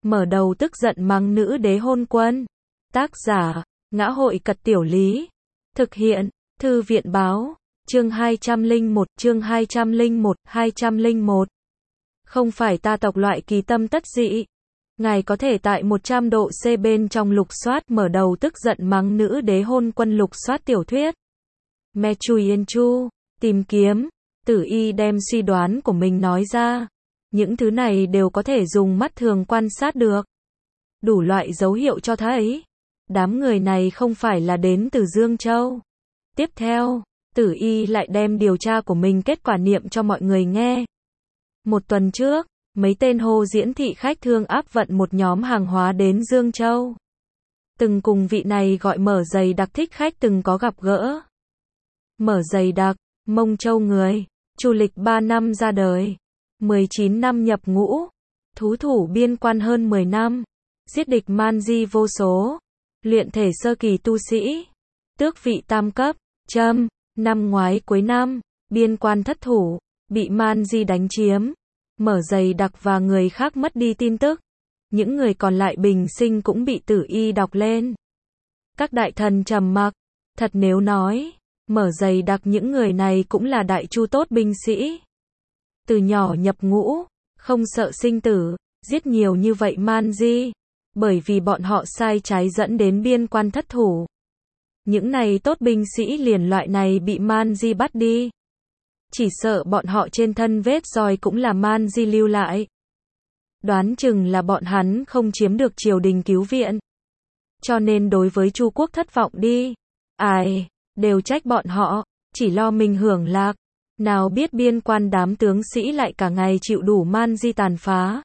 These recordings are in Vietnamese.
mở đầu tức giận mắng nữ đế hôn quân. Tác giả, Ngã hội Cật Tiểu Lý. Thực hiện, Thư viện Báo. Chương 201, chương 201. Không phải ta tộc loại kỳ tâm tất dị. Ngài có thể tại 100 độ C bên trong lục soát mở đầu tức giận mắng nữ đế hôn quân lục soát tiểu thuyết. Me Chui Yên Chu, tìm kiếm, Tử Y đem suy đoán của mình nói ra. Những thứ này đều có thể dùng mắt thường quan sát được. Đủ loại dấu hiệu cho thấy, đám người này không phải là đến từ Dương Châu. Tiếp theo, Tử Y lại đem điều tra của mình kết quả niệm cho mọi người nghe. Một tuần trước, mấy tên Hồ Diễn thị khách thương áp vận một nhóm hàng hóa đến Dương Châu. Từng cùng vị này gọi Mở Dày Đặc thích khách từng có gặp gỡ. Mở Dày Đặc, Mông Châu người, chủ lịch 3 năm ra đời, 19 năm nhập ngũ, thú thủ biên quan hơn 10 năm, giết địch man di vô số, luyện thể sơ kỳ tu sĩ, tước vị tam cấp, châm, năm ngoái cuối năm, biên quan thất thủ, bị man di đánh chiếm. Mở Dày Đặc và người khác mất đi tin tức. Những người còn lại bình sinh cũng bị Tử Y đọc lên. Các đại thần trầm mặc. Thật nếu nói, Mở Dày Đặc những người này cũng là đại chu tốt binh sĩ. Từ nhỏ nhập ngũ, không sợ sinh tử, giết nhiều như vậy man di. Bởi vì bọn họ sai trái dẫn đến biên quan thất thủ. Những này tốt binh sĩ liền loại này bị man di bắt đi. Chỉ sợ bọn họ trên thân vết roi cũng là man di lưu lại. Đoán chừng là bọn hắn không chiếm được triều đình cứu viện. Cho nên đối với Chu quốc thất vọng đi. Ai, đều trách bọn họ, chỉ lo mình hưởng lạc. Nào biết biên quan đám tướng sĩ lại cả ngày chịu đủ man di tàn phá.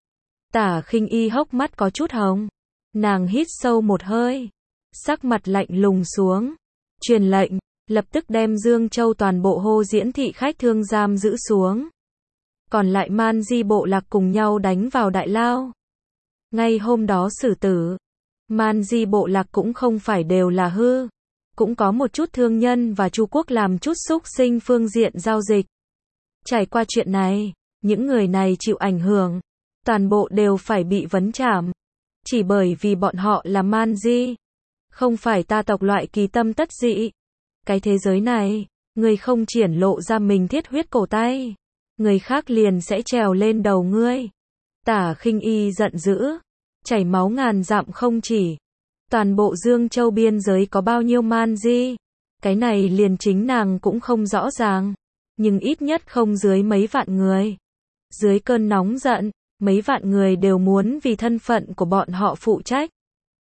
Tả Khinh Y hốc mắt có chút hồng. Nàng hít sâu một hơi. Sắc mặt lạnh lùng xuống. Truyền lệnh. Lập tức đem Dương Châu toàn bộ Hồ Diễn thị khách thương giam giữ xuống. Còn lại man di bộ lạc cùng nhau đánh vào đại lao. Ngay hôm đó xử tử. Man di bộ lạc cũng không phải đều là hư. Cũng có một chút thương nhân và Chu quốc làm chút xúc sinh phương diện giao dịch. Trải qua chuyện này, những người này chịu ảnh hưởng. Toàn bộ đều phải bị vấn trảm. Chỉ bởi vì bọn họ là man di. Không phải ta tộc loại kỳ tâm tất dị. Cái thế giới này, người không triển lộ ra mình thiết huyết cổ tay, người khác liền sẽ trèo lên đầu ngươi. Tả Khinh Y giận dữ, chảy máu ngàn dặm không chỉ. Toàn bộ Dương Châu biên giới có bao nhiêu man di, cái này liền chính nàng cũng không rõ ràng, nhưng ít nhất không dưới mấy vạn người. Dưới cơn nóng giận, mấy vạn người đều muốn vì thân phận của bọn họ phụ trách.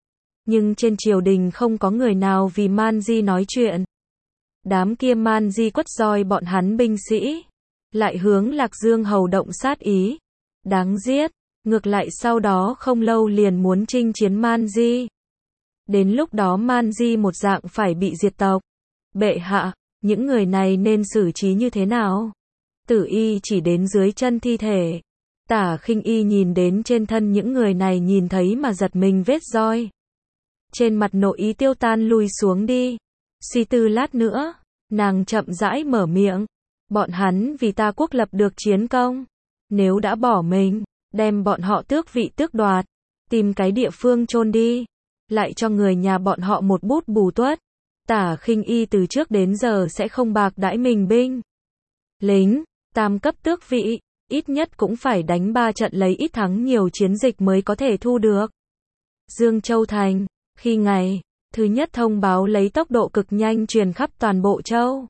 Nhưng trên triều đình không có người nào vì man di nói chuyện. Đám kia man di quất roi bọn hắn binh sĩ, lại hướng Lạc Dương hầu động sát ý. Đáng giết, ngược lại sau đó không lâu liền muốn chinh chiến man di. Đến lúc đó man di một dạng phải bị diệt tộc. Bệ hạ, những người này nên xử trí như thế nào? Tử Y chỉ đến dưới chân thi thể. Tả Khinh Y nhìn đến trên thân những người này nhìn thấy mà giật mình vết roi. Trên mặt nội ý tiêu tan lùi xuống đi. Suy tư lát nữa, nàng chậm rãi mở miệng. Bọn hắn vì ta quốc lập được chiến công. Nếu đã bỏ mình, đem bọn họ tước vị tước đoạt. Tìm cái địa phương chôn đi. Lại cho người nhà bọn họ một bút bù tuất. Tả Khinh Y từ trước đến giờ sẽ không bạc đãi mình binh. Lính, tam cấp tước vị, ít nhất cũng phải đánh 3 trận lấy ít thắng nhiều chiến dịch mới có thể thu được. Dương Châu thành, khi ngày thứ nhất thông báo lấy tốc độ cực nhanh truyền khắp toàn bộ châu.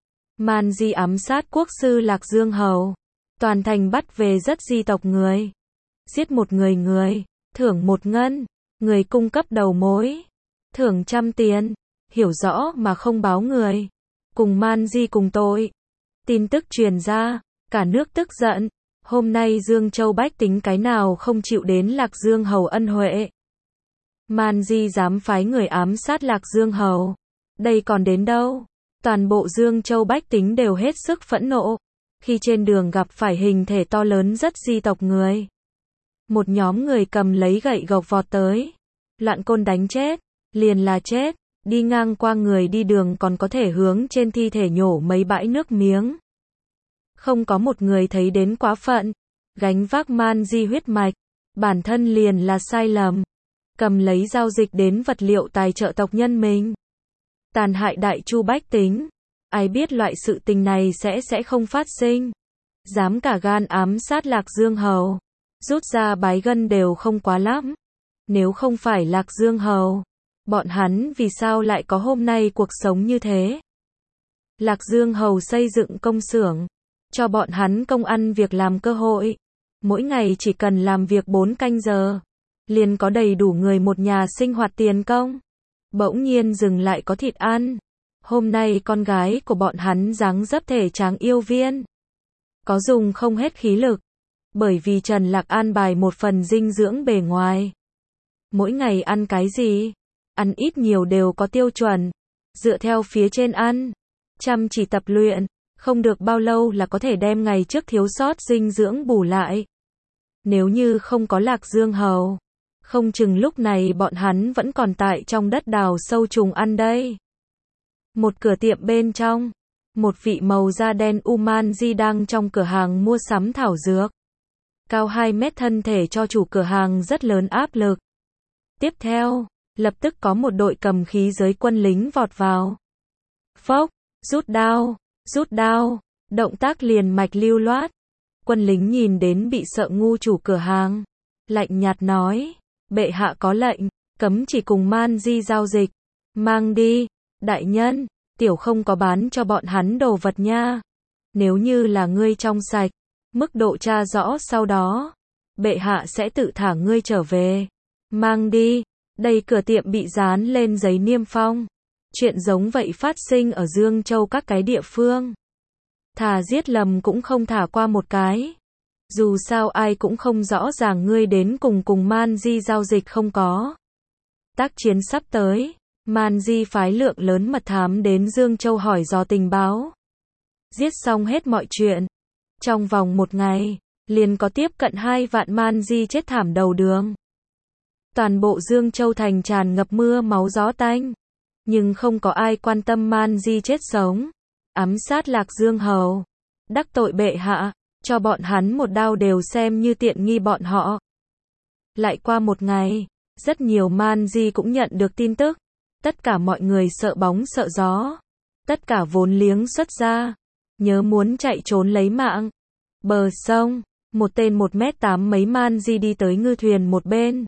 Man di ám sát quốc sư Lạc Dương hầu. Toàn thành bắt về rất di tộc người. Giết một người, thưởng 1 ngân. Người cung cấp đầu mối, thưởng 100 tiền. Hiểu rõ mà không báo người. Cùng man di cùng tội. Tin tức truyền ra, cả nước tức giận. Hôm nay Dương Châu bách tính cái nào không chịu đến Lạc Dương hầu ân huệ. Man di dám phái người ám sát Lạc Dương hầu. Đây còn đến đâu? Toàn bộ Dương Châu bách tính đều hết sức phẫn nộ. Khi trên đường gặp phải hình thể to lớn rất di tộc người. Một nhóm người cầm lấy gậy gộc vọt tới. Loạn côn đánh chết. Liền là chết. Đi ngang qua người đi đường còn có thể hướng trên thi thể nhổ mấy bãi nước miếng. Không có một người thấy đến quá phận. Gánh vác man di huyết mạch. bản thân liền là sai lầm. Cầm lấy giao dịch đến vật liệu tài trợ tộc nhân mình. Tàn hại đại chu bách tính. Ai biết loại sự tình này sẽ không phát sinh. Dám cả gan ám sát Lạc Dương Hầu. Rút ra bái gân đều không quá lắm. Nếu không phải Lạc Dương Hầu, bọn hắn vì sao lại có hôm nay cuộc sống như thế? Lạc Dương Hầu xây dựng công xưởng, cho bọn hắn công ăn việc làm cơ hội. Mỗi ngày chỉ cần làm việc 4 canh giờ, liền có đầy đủ người một nhà sinh hoạt tiền công. Bỗng nhiên dừng lại có thịt ăn. Hôm nay con gái của bọn hắn dáng dấp thể tráng yêu viên. Có dùng không hết khí lực. Bởi vì Trần Lạc an bài một phần dinh dưỡng bề ngoài. Mỗi ngày ăn cái gì? Ăn ít nhiều đều có tiêu chuẩn. Dựa theo phía trên ăn. Chăm chỉ tập luyện. Không được bao lâu là có thể đem ngày trước thiếu sót dinh dưỡng bù lại. Nếu như không có Lạc Dương Hầu, không chừng lúc này bọn hắn vẫn còn tại trong đất đào sâu trùng ăn đây. Một cửa tiệm bên trong, một vị màu da đen Umanji đang trong cửa hàng mua sắm thảo dược. Cao 2 mét thân thể cho chủ cửa hàng rất lớn áp lực. Tiếp theo, lập tức có một đội cầm khí giới quân lính vọt vào. Phốc, rút đao, động tác liền mạch lưu loát. Quân lính nhìn đến bị sợ ngu chủ cửa hàng, lạnh nhạt nói, bệ hạ có lệnh, cấm chỉ cùng Man Di giao dịch. Mang đi, đại nhân, tiểu không có bán cho bọn hắn đồ vật nha. Nếu như là ngươi trong sạch, mức độ tra rõ sau đó, bệ hạ sẽ tự thả ngươi trở về. Mang đi, đây cửa tiệm bị dán lên giấy niêm phong. Chuyện giống vậy phát sinh ở Dương Châu các cái địa phương. Thà giết lầm cũng không thả qua một cái. Dù sao ai cũng không rõ ràng ngươi đến cùng Man Di giao dịch không có. Tác chiến sắp tới, Man Di phái lượng lớn mật thám đến Dương Châu hỏi dò tình báo. Giết xong hết mọi chuyện. Trong vòng 1 ngày, liền có tiếp cận 2 vạn Man Di chết thảm đầu đường. Toàn bộ Dương Châu thành tràn ngập mưa máu gió tanh. Nhưng không có ai quan tâm Man Di chết sống. Ám sát Lạc Dương Hầu. Đắc tội bệ hạ. Cho bọn hắn một đao đều xem như tiện nghi bọn họ. Lại qua 1 ngày, rất nhiều Man Di cũng nhận được tin tức. Tất cả mọi người sợ bóng sợ gió. Tất cả vốn liếng xuất ra. Nhớ muốn chạy trốn lấy mạng. Bờ sông, một tên 1m8 mấy Man Di đi tới ngư thuyền một bên.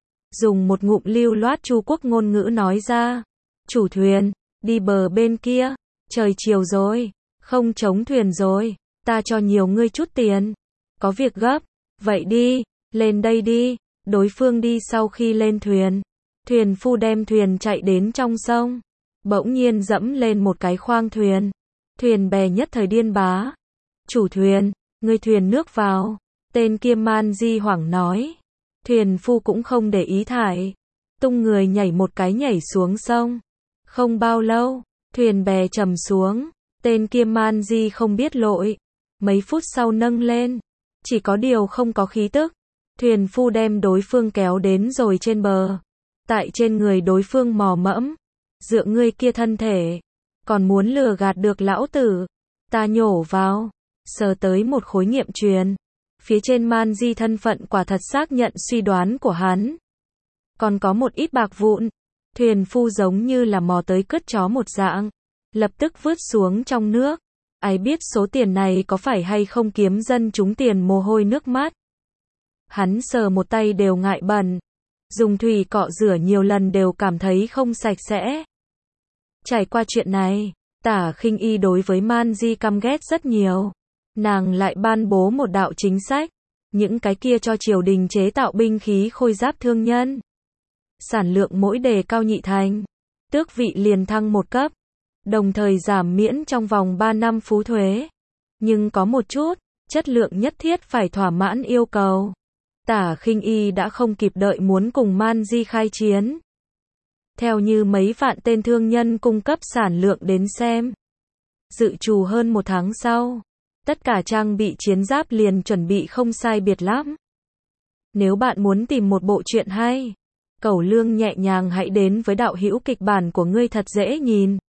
Dùng một ngụm lưu loát Chu quốc ngôn ngữ nói ra. Chủ thuyền, đi bờ bên kia. Trời chiều rồi, không chống thuyền rồi. Ta cho nhiều ngươi chút tiền. Có việc gấp. Vậy đi, lên đây đi. Đối phương đi sau khi lên thuyền. Thuyền phu đem thuyền chạy đến trong sông. Bỗng nhiên dẫm lên một cái khoang thuyền. Thuyền bè nhất thời điên bá. Chủ thuyền, ngươi thuyền nước vào. Tên kia Man Di hoảng nói. Thuyền phu cũng không để ý thải. Tung người nhảy một cái nhảy xuống sông. Không bao lâu, thuyền bè trầm xuống. Tên kia Man Di không biết lội. Mấy phút sau nâng lên. Chỉ có điều không có khí tức. Thuyền phu đem đối phương kéo đến rồi trên bờ. Tại trên người đối phương mò mẫm. Dựa ngươi kia thân thể. Còn muốn lừa gạt được lão tử. Ta nhổ vào. Sờ tới một khối nghiệm truyền. Phía trên Man Di thân phận quả thật xác nhận suy đoán của hắn. Còn có một ít bạc vụn. Thuyền phu giống như là mò tới cứt chó một dạng. Lập tức vứt xuống trong nước. Ai biết số tiền này có phải hay không kiếm dân chúng tiền mồ hôi nước mắt. Hắn sờ một tay đều ngại bẩn. Dùng thủy cọ rửa nhiều lần đều cảm thấy không sạch sẽ. Trải qua chuyện này, Tả Khinh Y đối với Man Di căm ghét rất nhiều. Nàng lại ban bố một đạo chính sách. Những cái kia cho triều đình chế tạo binh khí khôi giáp thương nhân. Sản lượng mỗi đề cao nhị thành. Tước vị liền thăng 1 cấp. Đồng thời giảm miễn trong vòng 3 năm phú thuế. Nhưng có một chút, chất lượng nhất thiết phải thỏa mãn yêu cầu. Tả Khinh Y đã không kịp đợi muốn cùng Man Di khai chiến. Theo như mấy vạn tên thương nhân cung cấp sản lượng đến xem. Dự trù hơn 1 tháng sau. Tất cả trang bị chiến giáp liền chuẩn bị không sai biệt lắm. Nếu bạn muốn tìm một bộ truyện hay, Cẩu Lương nhẹ nhàng hãy đến với đạo hữu kịch bản của ngươi thật dễ nhìn.